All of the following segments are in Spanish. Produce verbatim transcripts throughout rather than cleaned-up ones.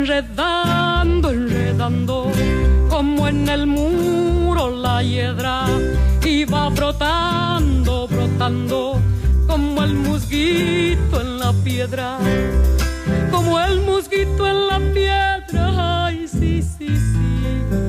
Enredando, enredando, como en el muro la hiedra, y va brotando, brotando, como el musguito en la piedra, como el musguito en la piedra, ay, sí, sí, sí.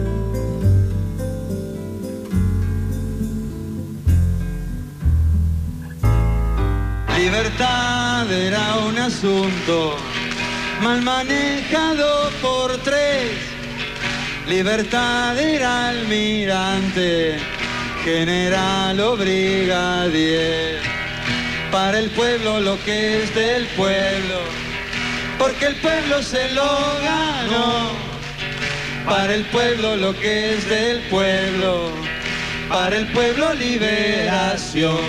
Libertad era un asunto mal manejado por tres. Libertad era almirante, general o brigadier. Para el pueblo lo que es del pueblo, porque el pueblo se lo ganó. Para el pueblo lo que es del pueblo, para el pueblo liberación.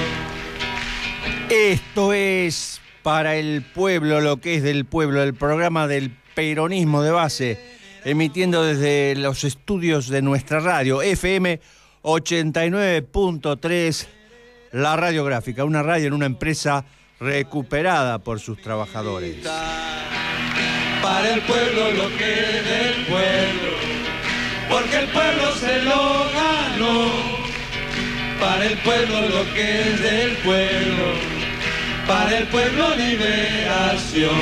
Esto es Para el Pueblo, lo que es del pueblo, el programa del peronismo de base, emitiendo desde los estudios de nuestra radio, F M ochenta y nueve punto tres, la radiográfica, una radio en una empresa recuperada por sus trabajadores. Para el pueblo lo que es del pueblo, porque el pueblo se lo ganó. Para el pueblo lo que es del pueblo, para el pueblo liberación.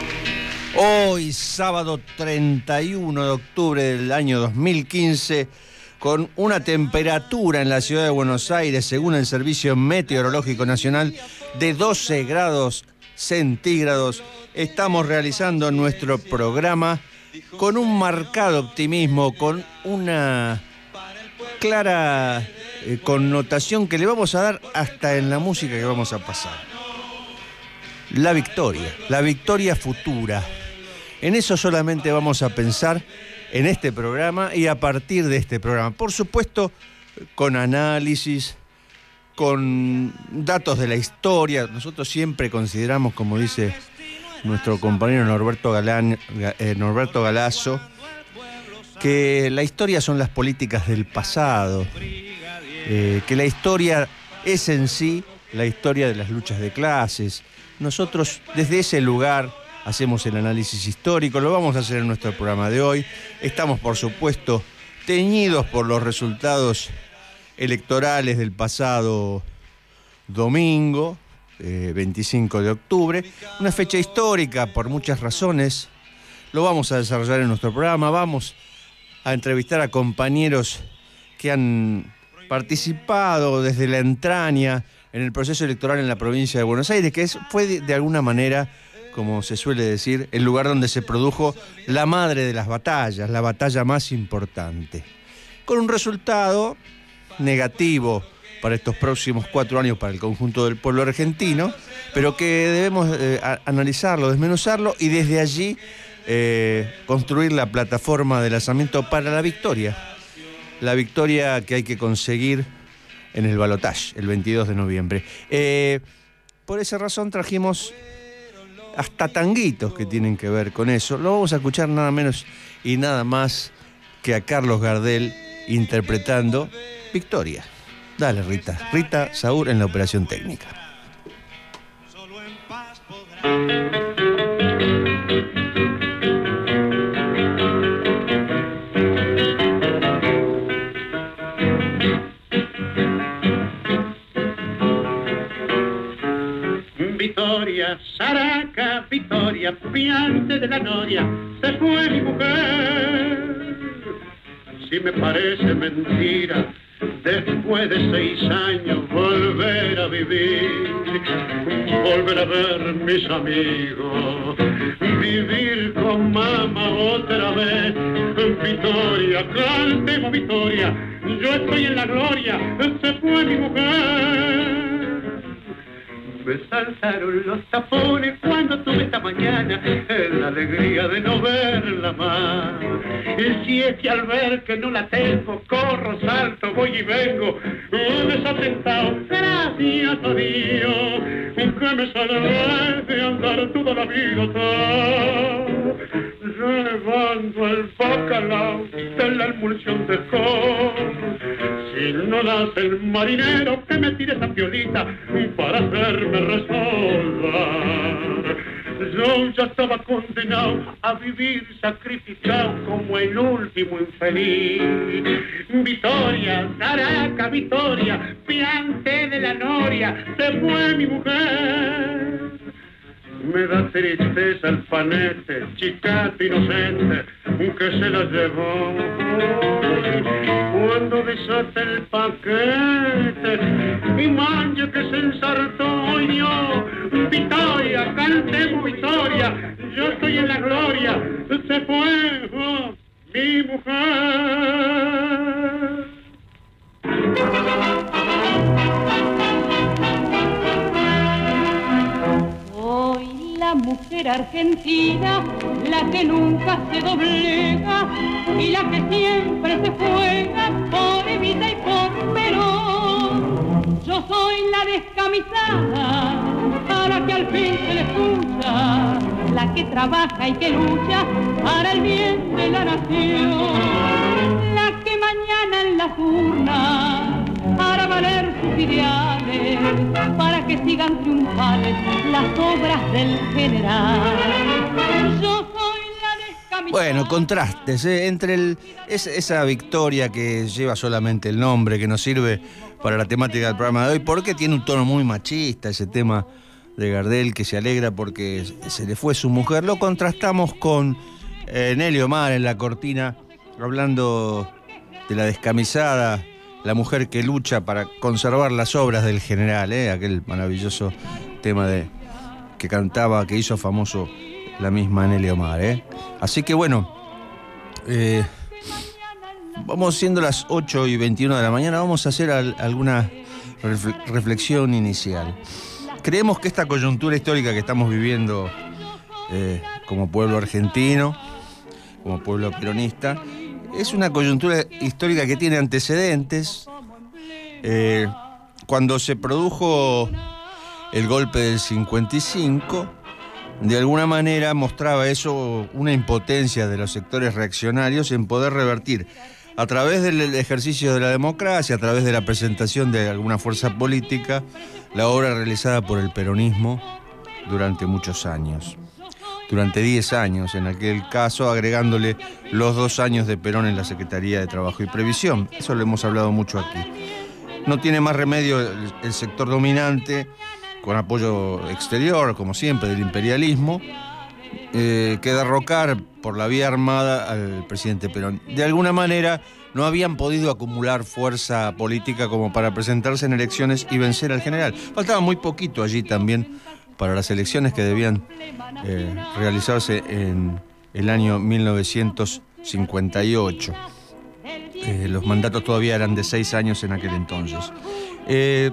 Hoy, sábado treinta y uno de octubre del año dos mil quince, con una temperatura en la ciudad de Buenos Aires, según el Servicio Meteorológico Nacional, de doce grados centígrados, estamos realizando nuestro programa con un marcado optimismo, con una clara eh, connotación que le vamos a dar hasta en la música que vamos a pasar. La victoria, la victoria futura. En eso solamente vamos a pensar en este programa y a partir de este programa. Por supuesto, con análisis, con datos de la historia. Nosotros siempre consideramos, como dice nuestro compañero Norberto Galán, eh, Norberto Galazo, que la historia son las políticas del pasado, eh, que la historia es en sí la historia de las luchas de clases. Nosotros desde ese lugar hacemos el análisis histórico, lo vamos a hacer en nuestro programa de hoy. Estamos, por supuesto, teñidos por los resultados electorales del pasado domingo, eh, veinticinco de octubre, una fecha histórica por muchas razones. Lo vamos a desarrollar en nuestro programa, vamos a entrevistar a compañeros que han participado desde la entraña en el proceso electoral en la provincia de Buenos Aires, que es, fue de, de alguna manera, como se suele decir, el lugar donde se produjo la madre de las batallas, la batalla más importante, con un resultado negativo para estos próximos cuatro años para el conjunto del pueblo argentino, pero que debemos eh, a, analizarlo, desmenuzarlo y desde allí eh, construir la plataforma de lanzamiento para la victoria, la victoria que hay que conseguir en el balotaje, el veintidós de noviembre. Eh, por esa razón trajimos hasta tanguitos que tienen que ver con eso. Lo vamos a escuchar nada menos y nada más que a Carlos Gardel interpretando Victoria. Dale, Rita. Rita Saúl en la operación técnica. Solo en paz podrá. Victoria, Saraca, Victoria, piante de la noria, se fue mi mujer. Si me parece mentira, después de seis años volver a vivir, volver a ver mis amigos, vivir con mamá otra vez. Victoria, cantemos Victoria, yo estoy en la gloria, se fue mi mujer. Me saltaron los tapones cuando tuve esta mañana la alegría de no verla más. Y si es que al ver que no la tengo, corro, salto, voy y vengo, desatentado, gracias a Dios, que me salvé de andar toda la vida atrás, llevando el bacalao de la emulsión de cor. Si no das el marinero, que me tire esa piolita para hacerme resolver. Yo ya estaba condenado a vivir sacrificado como el último infeliz. Victoria, Zaraca, Victoria, piante de la noria, se fue mi mujer. Me da tristeza el panete, chicato inocente, que se la llevó. Cuando desata el paquete, mi mancha que se ensartó y dio. Victoria, cantemos victoria, yo estoy en la gloria, se fue oh, mi mujer. La mujer argentina, la que nunca se doblega y la que siempre se juega por Evita y por Perón. Yo soy la descamisada, a la que al fin se le escucha, la que trabaja y que lucha para el bien de la nación, la que mañana en las urnas hará valer sus ideales, para que sigan triunfales las obras del general. Yo soy la descamisada. Bueno, contrastes, ¿eh? Entre el, es, esa victoria que lleva solamente el nombre, que nos sirve para la temática del programa de hoy, porque tiene un tono muy machista, ese tema de Gardel, que se alegra porque se le fue su mujer. Lo contrastamos con eh, Nelly Omar en la cortina, hablando de la descamisada, la mujer que lucha para conservar las obras del general, ¿eh? Aquel maravilloso tema de que cantaba, que hizo famoso la misma Nelly Omar, ¿eh? Así que bueno, eh, vamos siendo las ocho y veintiuno de la mañana, vamos a hacer al, alguna reflexión inicial. Creemos que esta coyuntura histórica que estamos viviendo eh, como pueblo argentino, como pueblo peronista, es una coyuntura histórica que tiene antecedentes. Eh, cuando se produjo el golpe del cincuenta y cinco, de alguna manera mostraba eso una impotencia de los sectores reaccionarios en poder revertir, a través del ejercicio de la democracia, a través de la presentación de alguna fuerza política, la obra realizada por el peronismo durante muchos años. Durante diez años, en aquel caso, agregándole los dos años de Perón en la Secretaría de Trabajo y Previsión. Eso lo hemos hablado mucho aquí. No tiene más remedio el, el sector dominante, con apoyo exterior, como siempre, del imperialismo, eh, que derrocar por la vía armada al presidente Perón. De alguna manera, no habían podido acumular fuerza política como para presentarse en elecciones y vencer al general. Faltaba muy poquito allí también para las elecciones que debían eh, realizarse en el año mil novecientos cincuenta y ocho. Eh, los mandatos todavía eran de seis años en aquel entonces. Eh,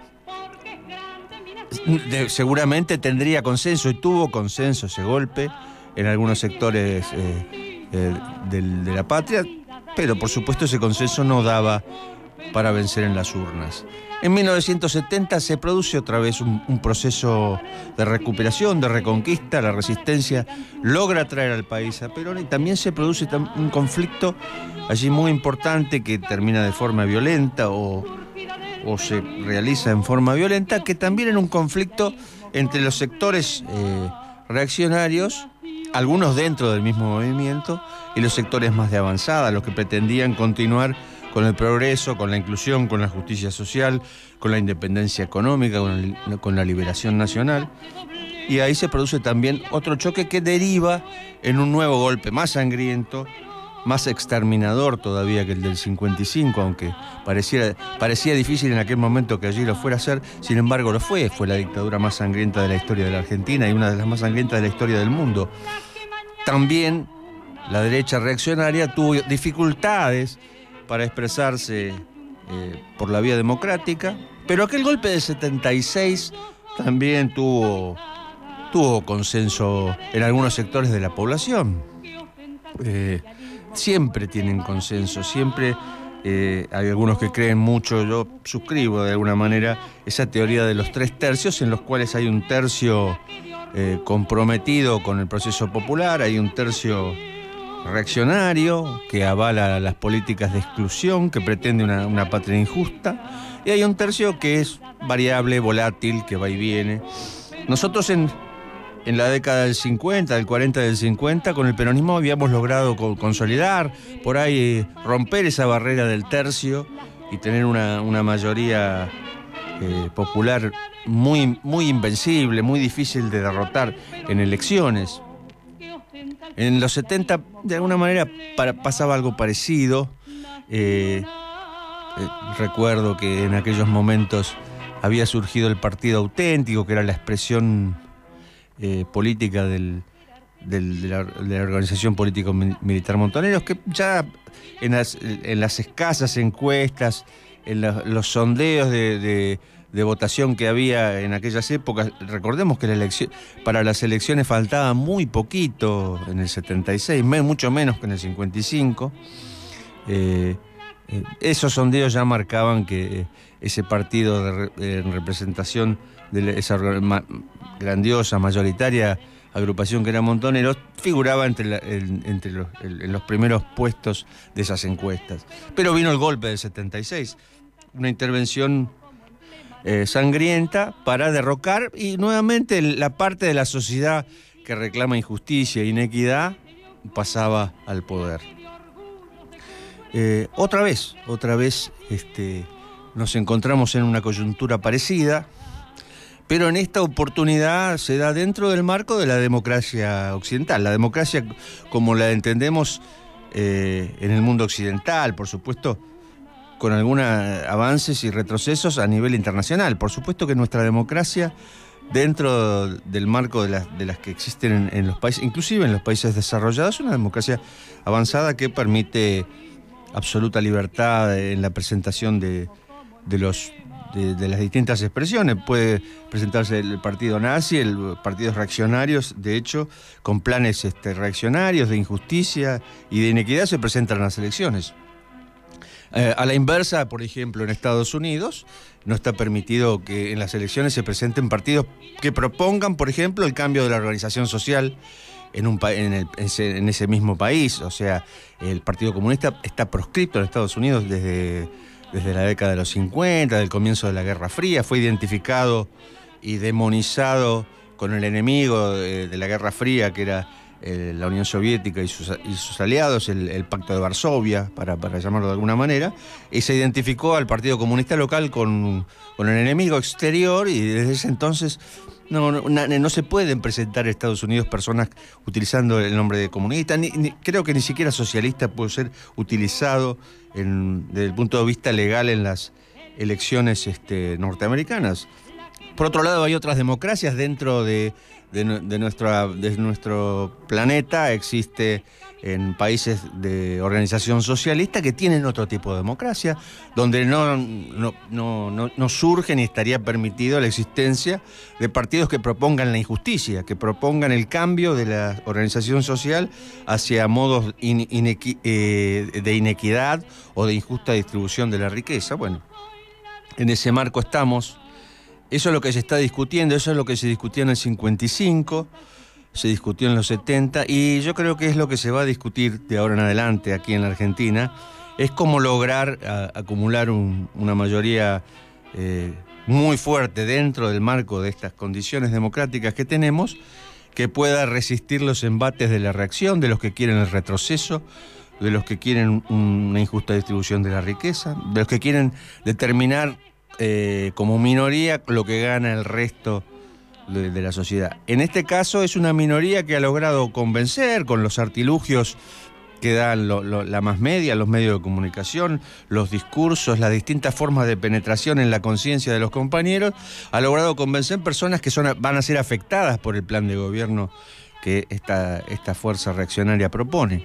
de, seguramente tendría consenso, y tuvo consenso ese golpe en algunos sectores eh, eh, del, de la patria, pero por supuesto ese consenso no daba para vencer en las urnas. En mil novecientos setenta se produce otra vez un, un proceso de recuperación, de reconquista. La resistencia logra traer al país a Perón, y también se produce un conflicto allí muy importante que termina de forma violenta o, o se realiza en forma violenta, que también era un conflicto entre los sectores eh, reaccionarios, algunos dentro del mismo movimiento, y los sectores más de avanzada, los que pretendían continuar con el progreso, con la inclusión, con la justicia social, con la independencia económica, con, el, con la liberación nacional. Y ahí se produce también otro choque que deriva en un nuevo golpe más sangriento, más exterminador todavía que el del cincuenta y cinco, aunque pareciera, parecía difícil en aquel momento que allí lo fuera a hacer. Sin embargo lo fue, fue la dictadura más sangrienta de la historia de la Argentina y una de las más sangrientas de la historia del mundo. También la derecha reaccionaria tuvo dificultades para expresarse eh, por la vía democrática, pero aquel golpe de setenta y seis también tuvo, tuvo consenso en algunos sectores de la población. Eh, siempre tienen consenso, siempre eh, hay algunos que creen mucho. Yo suscribo de alguna manera esa teoría de los tres tercios, en los cuales hay un tercio eh, comprometido con el proceso popular, hay un tercio reaccionario que avala las políticas de exclusión, que pretende una, una patria injusta, y hay un tercio que es variable, volátil, que va y viene. Nosotros en, en la década del cincuenta, del cuarenta, del cincuenta, con el peronismo habíamos logrado consolidar, por ahí romper esa barrera del tercio y tener una, una mayoría eh, popular muy, muy invencible, muy difícil de derrotar en elecciones. En los setenta, de alguna manera, para, pasaba algo parecido. Eh, eh, recuerdo que en aquellos momentos había surgido el Partido Auténtico, que era la expresión eh, política del, del, de, la, de la organización político-militar Montoneros, que ya en las, en las escasas encuestas, en la, los sondeos de, de, de votación que había en aquellas épocas, recordemos que la elección, para las elecciones faltaba muy poquito en el setenta y seis, mucho menos que en el cincuenta y cinco. Eh, eh, esos sondeos ya marcaban que eh, ese partido de re, en representación de esa ma, grandiosa, mayoritaria agrupación que era Montoneros, figuraba entre, la, el, entre los, el, en los primeros puestos de esas encuestas. Pero vino el golpe del setenta y seis, una intervención eh, sangrienta para derrocar, y nuevamente la parte de la sociedad que reclama injusticia e inequidad pasaba al poder. Eh, otra vez, otra vez este, nos encontramos en una coyuntura parecida, pero en esta oportunidad se da dentro del marco de la democracia occidental, la democracia como la entendemos eh, en el mundo occidental, por supuesto, con algunos avances y retrocesos a nivel internacional. Por supuesto que nuestra democracia, dentro del marco de las, de las que existen en, en los países, inclusive en los países desarrollados, es una democracia avanzada que permite absoluta libertad en la presentación de, de los de, de las distintas expresiones. Puede presentarse el partido nazi, el partidos reaccionarios, de hecho, con planes este, reaccionarios de injusticia y de inequidad se presentan en las elecciones. Eh, a la inversa, por ejemplo, en Estados Unidos no está permitido que en las elecciones se presenten partidos que propongan, por ejemplo, el cambio de la organización social en, un, en, el, en, ese, en ese mismo país. O sea, el Partido Comunista está proscripto en Estados Unidos desde, desde la década de los cincuenta, del comienzo de la Guerra Fría. Fue identificado y demonizado con el enemigo de, de la Guerra Fría, que era eh, la Unión Soviética y sus, y sus aliados, el, el Pacto de Varsovia, para, para llamarlo de alguna manera, y se identificó al Partido Comunista local con, con el enemigo exterior, y desde ese entonces no, no, no se pueden presentar en Estados Unidos personas utilizando el nombre de comunista, ni, ni, creo que ni siquiera socialista puede ser utilizado en, desde el punto de vista legal en las elecciones este, norteamericanas. Por otro lado, hay otras democracias dentro de, de, de, nuestra, de nuestro planeta. Existe en países de organización socialista que tienen otro tipo de democracia, donde no, no, no, no, no surge ni estaría permitido la existencia de partidos que propongan la injusticia, que propongan el cambio de la organización social hacia modos in, inequi, eh, de inequidad o de injusta distribución de la riqueza. Bueno, en ese marco estamos. Eso es lo que se está discutiendo, eso es lo que se discutió en el cincuenta y cinco, se discutió en los setenta, y yo creo que es lo que se va a discutir de ahora en adelante aquí en la Argentina, es cómo lograr a, acumular un, una mayoría eh, muy fuerte dentro del marco de estas condiciones democráticas que tenemos, que pueda resistir los embates de la reacción, de los que quieren el retroceso, de los que quieren una injusta distribución de la riqueza, de los que quieren determinar Eh, como minoría lo que gana el resto de, de la sociedad. En este caso es una minoría que ha logrado convencer con los artilugios que dan lo, lo, la más media, los medios de comunicación, los discursos, las distintas formas de penetración en la conciencia de los compañeros, ha logrado convencer personas que son, van a ser afectadas por el plan de gobierno que esta, esta fuerza reaccionaria propone.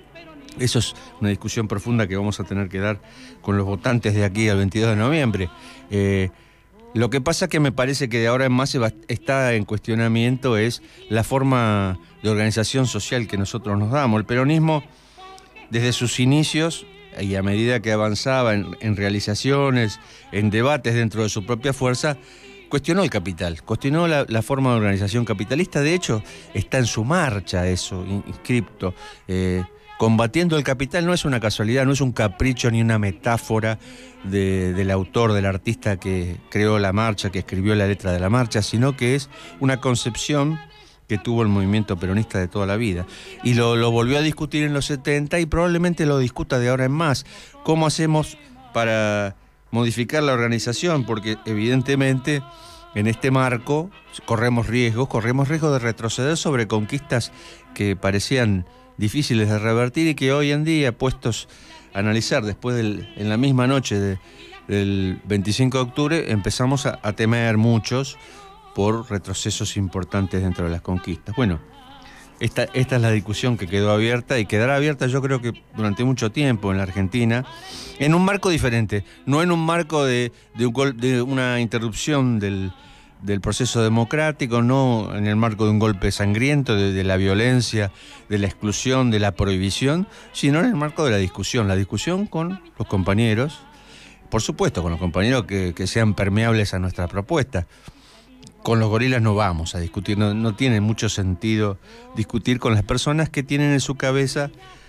Eso es una discusión profunda que vamos a tener que dar con los votantes de aquí al veintidós de noviembre. Eh, lo que pasa que me parece que de ahora en más se va, está en cuestionamiento es la forma de organización social que nosotros nos damos. El peronismo, desde sus inicios y a medida que avanzaba en, en realizaciones, en debates dentro de su propia fuerza, cuestionó el capital, cuestionó la, la forma de organización capitalista. De hecho, está en su marcha eso, inscripto. Eh, Combatiendo el capital no es una casualidad, no es un capricho ni una metáfora de, del autor, del artista que creó la marcha, que escribió la letra de la marcha, sino que es una concepción que tuvo el movimiento peronista de toda la vida. Y lo, lo volvió a discutir en los setenta y probablemente lo discuta de ahora en más. ¿Cómo hacemos para modificar la organización? Porque evidentemente en este marco corremos riesgos, corremos riesgos de retroceder sobre conquistas que parecían difíciles de revertir y que hoy en día, puestos a analizar después del, en la misma noche de, del veinticinco de octubre, empezamos a, a temer muchos por retrocesos importantes dentro de las conquistas. Bueno, esta, esta es la discusión que quedó abierta y quedará abierta yo creo que durante mucho tiempo en la Argentina, en un marco diferente, no en un marco de, de, un gol, de una interrupción del, del proceso democrático, no en el marco de un golpe sangriento, de, de la violencia, de la exclusión, de la prohibición, sino en el marco de la discusión, la discusión con los compañeros, por supuesto con los compañeros que, que sean permeables a nuestra propuesta. Con los gorilas no vamos a discutir, no, no tiene mucho sentido discutir con las personas que tienen en su cabeza